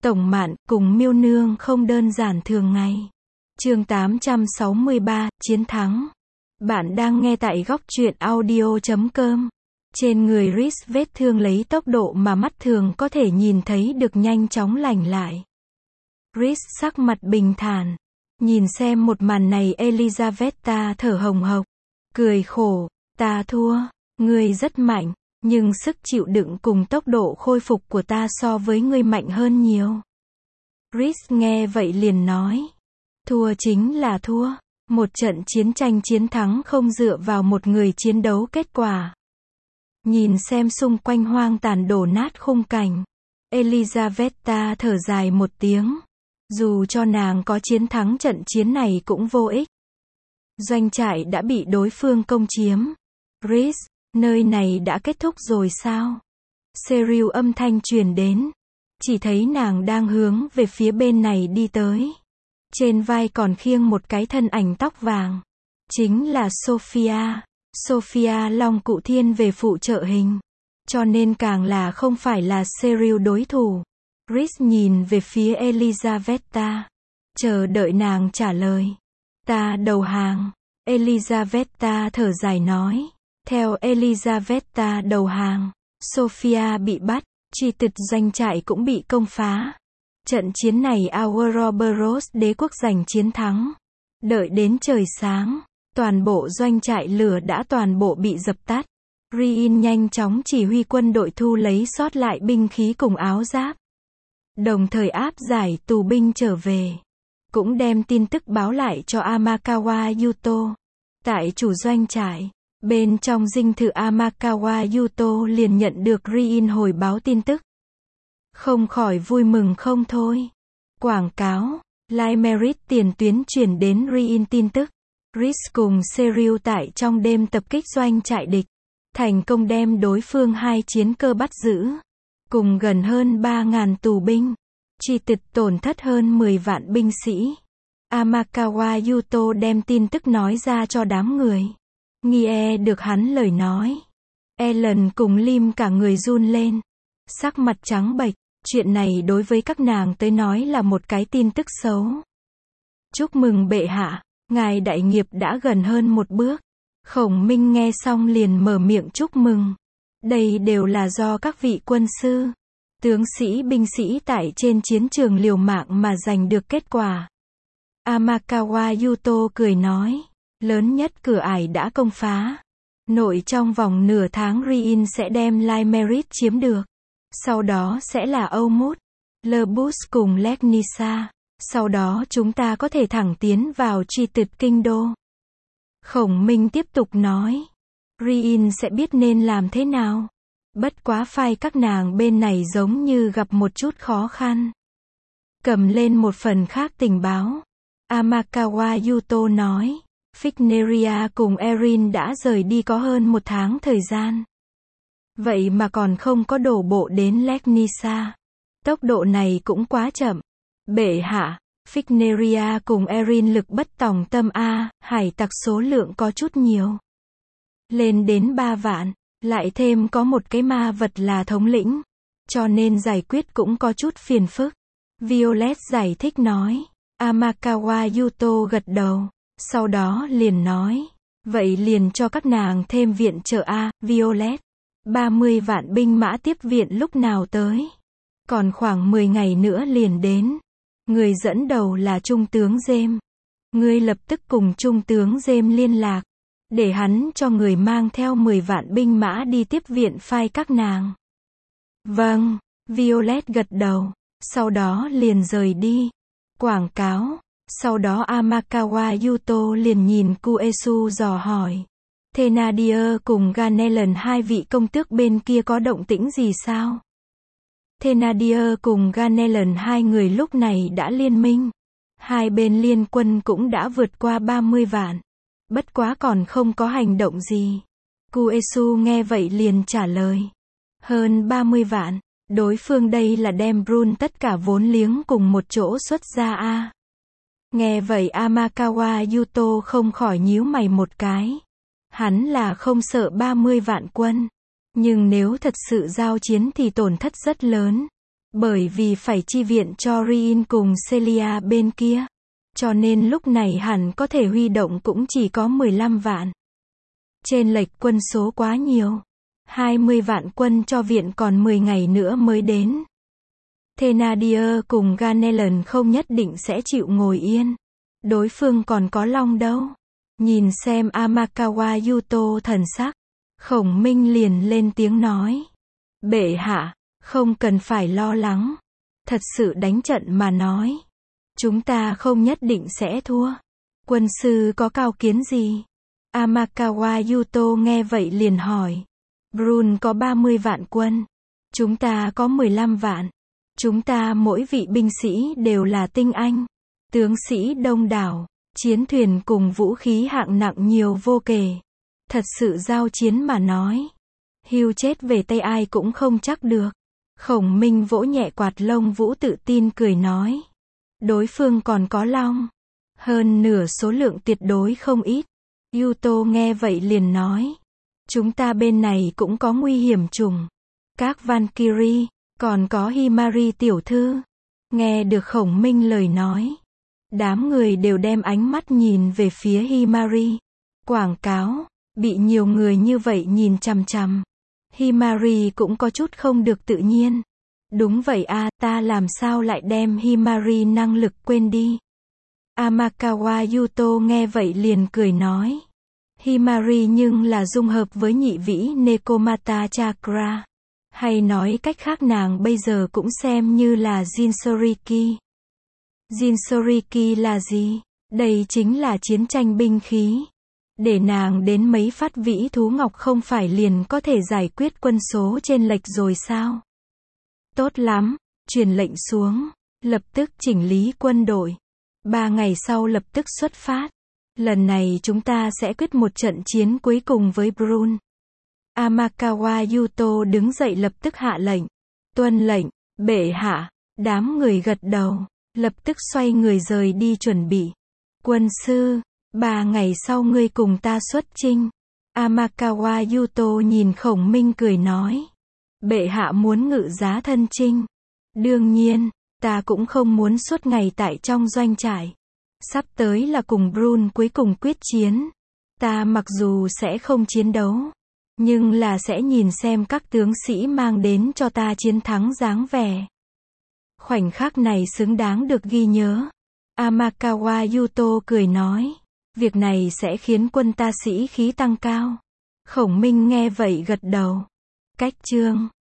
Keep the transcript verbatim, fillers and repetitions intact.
Tổng Mạn cùng Miêu Nương không đơn giản thường ngày. Chương tám trăm sáu mươi ba, Chiến thắng. Bạn đang nghe tại góc truyện audio chấm com. Trên người Reese vết thương lấy tốc độ mà mắt thường có thể nhìn thấy được nhanh chóng lành lại. Reese sắc mặt bình thản. Nhìn xem một màn này, Elizaveta thở hồng hộc. Cười khổ, ta thua, ngươi rất mạnh, nhưng sức chịu đựng cùng tốc độ khôi phục của ta so với ngươi mạnh hơn nhiều. Reese nghe vậy liền nói. Thua chính là thua. Một trận chiến tranh chiến thắng không dựa vào một người chiến đấu kết quả. Nhìn xem xung quanh hoang tàn đổ nát khung cảnh, Elizaveta thở dài một tiếng. Dù cho nàng có chiến thắng trận chiến này cũng vô ích. Doanh trại đã bị đối phương công chiếm. Reese, nơi này đã kết thúc rồi sao? Cheryl âm thanh truyền đến. Chỉ thấy nàng đang hướng về phía bên này đi tới. Trên vai còn khiêng một cái thân ảnh tóc vàng. Chính là Sophia. Sophia long cụ thiên về phụ trợ hình. Cho nên càng là không phải là Cheryl đối thủ. Reese nhìn về phía Elizaveta. Chờ đợi nàng trả lời. Ta đầu hàng. Elizaveta thở dài nói. Theo Elizaveta đầu hàng, Sophia bị bắt, truy tịch doanh trại cũng bị công phá. Trận chiến này Ouroboros đế quốc giành chiến thắng. Đợi đến trời sáng, toàn bộ doanh trại lửa đã toàn bộ bị dập tắt. Riin nhanh chóng chỉ huy quân đội thu lấy sót lại binh khí cùng áo giáp. Đồng thời áp giải tù binh trở về. Cũng đem tin tức báo lại cho Amakawa Yuto. Tại chủ doanh trại, bên trong dinh thự Amakawa Yuto liền nhận được Riin hồi báo tin tức. Không khỏi vui mừng không thôi. Quảng cáo, Limerick tiền tuyến chuyển đến Riin tin tức. Reese cùng Cheryl tại trong đêm tập kích doanh trại địch. Thành công đem đối phương hai chiến cơ bắt giữ. Cùng gần hơn ba nghìn tù binh. Truy tịch tổn thất hơn mười vạn binh sĩ. Amakawa Yuto đem tin tức nói ra cho đám người. Nghe được hắn lời nói. Ellen cùng Lim cả người run lên. Sắc mặt trắng bệch. Chuyện này đối với các nàng tới nói là một cái tin tức xấu. Chúc mừng bệ hạ. Ngài đại nghiệp đã gần hơn một bước. Khổng Minh nghe xong liền mở miệng chúc mừng. Đây đều là do các vị quân sư, tướng sĩ binh sĩ tại trên chiến trường liều mạng mà giành được kết quả. Amakawa Yuto cười nói. Lớn nhất cửa ải đã công phá. Nội trong vòng nửa tháng Riin sẽ đem Limerick chiếm được. Sau đó sẽ là Outmut, Lebus cùng Legnisa. Sau đó chúng ta có thể thẳng tiến vào truy tịch kinh đô. Khổng Minh tiếp tục nói. Riin sẽ biết nên làm thế nào. Bất quá phai các nàng bên này giống như gặp một chút khó khăn. Cầm lên một phần khác tình báo. Amakawa Yuto nói. Figneria cùng Erin đã rời đi có hơn một tháng thời gian. Vậy mà còn không có đổ bộ đến Legnisa. Tốc độ này cũng quá chậm. Bệ hạ, Figneria cùng Erin lực bất tòng tâm a, hải tặc số lượng có chút nhiều. Lên đến ba vạn, lại thêm có một cái ma vật là thống lĩnh. Cho nên giải quyết cũng có chút phiền phức. Violet giải thích nói. Amakawa Yuto gật đầu. Sau đó liền nói. Vậy liền cho các nàng thêm viện trợ a, Violet. ba mươi vạn binh mã tiếp viện lúc nào tới? Còn khoảng mười ngày nữa liền đến. Người dẫn đầu là Trung tướng James. Ngươi lập tức cùng Trung tướng James liên lạc. Để hắn cho người mang theo mười vạn binh mã đi tiếp viện phai các nàng. Vâng, Violet gật đầu. Sau đó liền rời đi. Quảng cáo. Sau đó Amakawa Yuto liền nhìn Kuesu dò hỏi. Thenadier cùng Ganelon hai vị công tước bên kia có động tĩnh gì sao? Thenadier cùng Ganelon hai người lúc này đã liên minh. Hai bên liên quân cũng đã vượt qua ba mươi vạn. Bất quá còn không có hành động gì. Kuesu nghe vậy liền trả lời. Hơn ba mươi vạn. Đối phương đây là đem Brun tất cả vốn liếng cùng một chỗ xuất ra a. À. Nghe vậy Amakawa Yuto không khỏi nhíu mày một cái. Hắn là không sợ ba mươi vạn quân. Nhưng nếu thật sự giao chiến thì tổn thất rất lớn. Bởi vì phải chi viện cho Rin cùng Celia bên kia. Cho nên lúc này hẳn có thể huy động cũng chỉ có mười lăm vạn. Trên lệch quân số quá nhiều. hai mươi vạn quân cho viện còn mười ngày nữa mới đến. Thénardier cùng Ganelon không nhất định sẽ chịu ngồi yên. Đối phương còn có long đâu. Nhìn xem Amakawa Yuto thần sắc. Khổng Minh liền lên tiếng nói. Bệ hạ, không cần phải lo lắng. Thật sự đánh trận mà nói. Chúng ta không nhất định sẽ thua. Quân sư có cao kiến gì? Amakawa Yuto nghe vậy liền hỏi. Brun có ba mươi vạn quân. Chúng ta có mười lăm vạn. Chúng ta mỗi vị binh sĩ đều là tinh anh. Tướng sĩ đông đảo. Chiến thuyền cùng vũ khí hạng nặng nhiều vô kể. Thật sự giao chiến mà nói. Hưu chết về tay ai cũng không chắc được. Khổng Minh vỗ nhẹ quạt lông vũ tự tin cười nói. Đối phương còn có long. Hơn nửa số lượng tuyệt đối không ít. Yuto nghe vậy liền nói. Chúng ta bên này cũng có nguy hiểm trùng. Các Valkyrie, còn có Himari tiểu thư. Nghe được Khổng Minh lời nói. Đám người đều đem ánh mắt nhìn về phía Himari. Quảng cáo, bị nhiều người như vậy nhìn chằm chằm. Himari cũng có chút không được tự nhiên. Đúng vậy a, ta làm sao lại đem Himari năng lực quên đi. Amakawa Yuto nghe vậy liền cười nói. Himari nhưng là dung hợp với nhị vĩ Nekomata Chakra. Hay nói cách khác nàng bây giờ cũng xem như là Jinchuriki. Jinchuriki là gì? Đây chính là chiến tranh binh khí. Để nàng đến mấy phát vĩ thú ngọc không phải liền có thể giải quyết quân số trên lệch rồi sao? Tốt lắm, truyền lệnh xuống, lập tức chỉnh lý quân đội. Ba ngày sau lập tức xuất phát. Lần này chúng ta sẽ quyết một trận chiến cuối cùng với Brun. Amakawa Yuto đứng dậy lập tức hạ lệnh. Tuân lệnh, bệ hạ. Đám người gật đầu, lập tức xoay người rời đi chuẩn bị. Quân sư, ba ngày sau ngươi cùng ta xuất chinh. Amakawa Yuto nhìn Khổng Minh cười nói. Bệ hạ muốn ngự giá thân chinh. Đương nhiên, ta cũng không muốn suốt ngày tại trong doanh trại. Sắp tới là cùng Brun cuối cùng quyết chiến. Ta mặc dù sẽ không chiến đấu, nhưng là sẽ nhìn xem các tướng sĩ mang đến cho ta chiến thắng dáng vẻ. Khoảnh khắc này xứng đáng được ghi nhớ. Amakawa Yuto cười nói. Việc này sẽ khiến quân ta sĩ khí tăng cao. Khổng Minh nghe vậy gật đầu. Cách chương